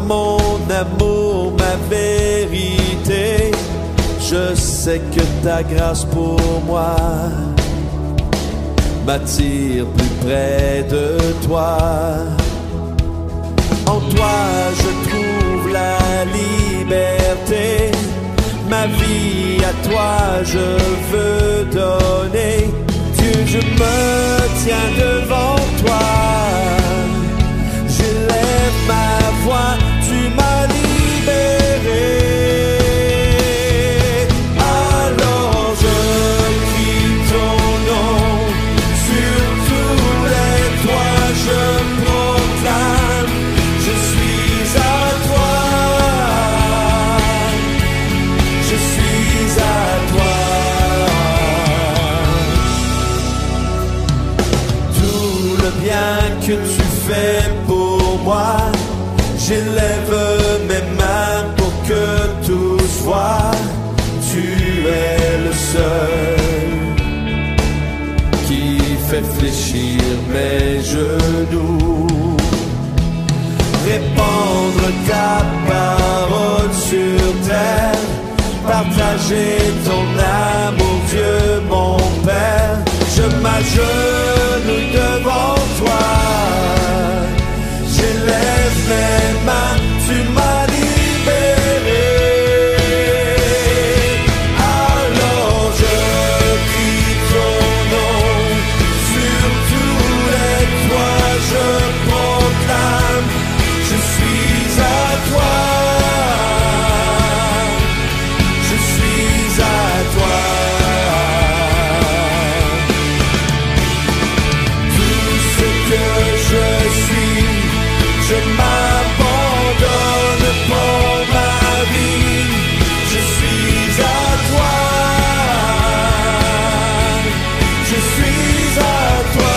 mon amour, ma vérité. Je sais que ta grâce pour moi m'attire plus près de toi. En toi je trouve la liberté. Ma vie à toi je veux donner. Dieu, je me tiens devant toi. J'élève ma voix, tu m'as libéré. Alors je crie ton nom. Sur tous les toits je proclame. Je suis à toi. Je suis à toi. Tout le bien que tu fais pour moi, j'élève mes mains pour que tous voient. Tu es le seul qui fait fléchir mes genoux. Répandre ta parole sur terre, partager ton amour, Dieu mon Père. Je m'agenouille devant toi. J'élève mes mains, tu m'as libéré. Alors je crie ton nom. Sur tous les toits je proclame. Je suis à toi. Je suis à toi. Tout ce que je suis, je m'abandonne pour ma vie. Je suis à toi. Je suis à toi.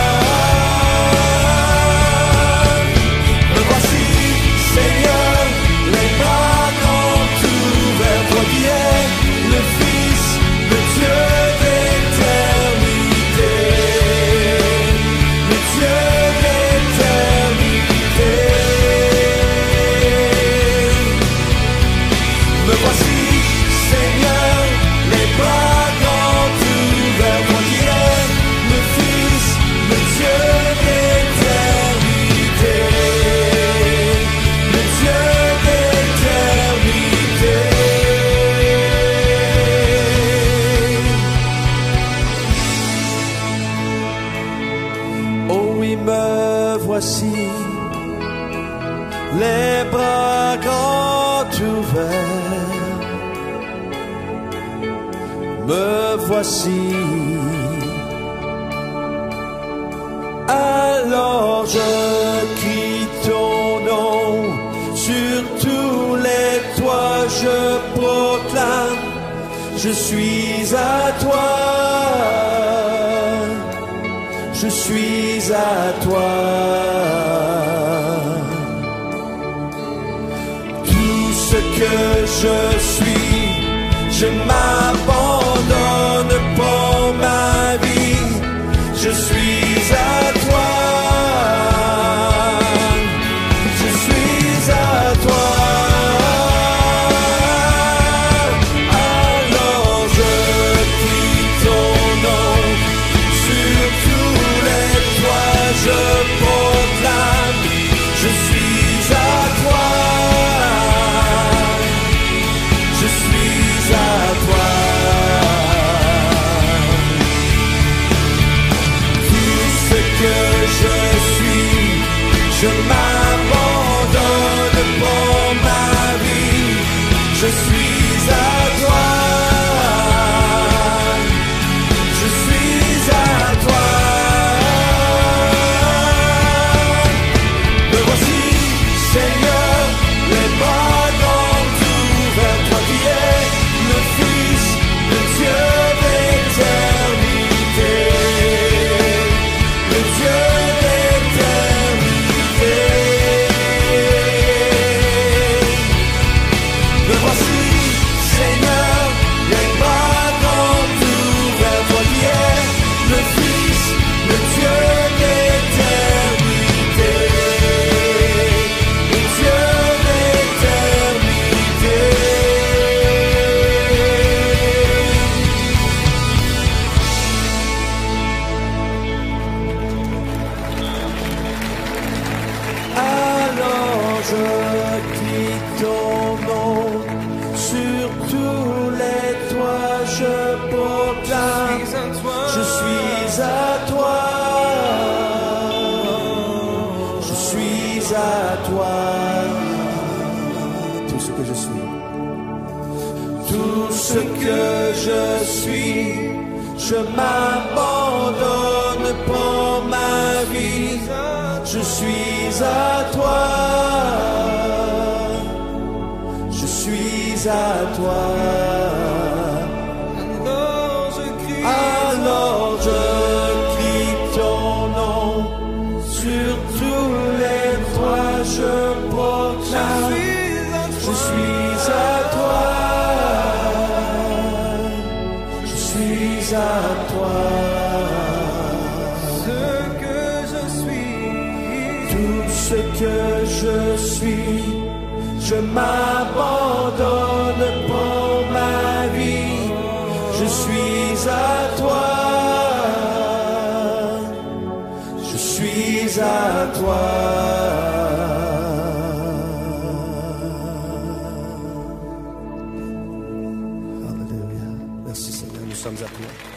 Me voici, Seigneur, les bras grands ouverts. Toi qui es le Fils, le Dieu d'éternité. Le Dieu d'éternité. Me voici, Seigneur, les bras grands ouverts. Toi qui es le Fils, le Dieu d'éternité. Le Dieu d'éternité. Oh oui, me voici, les bras grands ouverts. Me voici. Alors je crie ton nom. Sur tous les toits je proclame. Je suis à toi. Je suis à toi. Tout ce que je suis, je m'abandonne pour ma vie. Je suis à toi. Je suis à toi. Alors je crie ton nom. Sur tous les toits je proclame. Je suis à toi. Je suis à toi. Tout ce que je suis, je m'abandonne pour ma vie. Je suis à toi. Je suis à toi. Me voici, Seigneur, les bras grands ouverts. Toi qui es le Fils, le Dieu d'éternité. Le Dieu d'éternité. Me voici, tout ce que je suis. Tout ce que je suis, je m'abandonne pour ma vie. Je suis à toi. Je suis à toi. Alors je crie ton nom. Sur tous les toits je proclame. Je suis à toi. Je suis à toi. Ce que je suis, tout ce que je suis, je m'abandonne pour ma vie. Je suis à toi. Je suis à toi. Alléluia. Merci Seigneur, nous sommes à toi.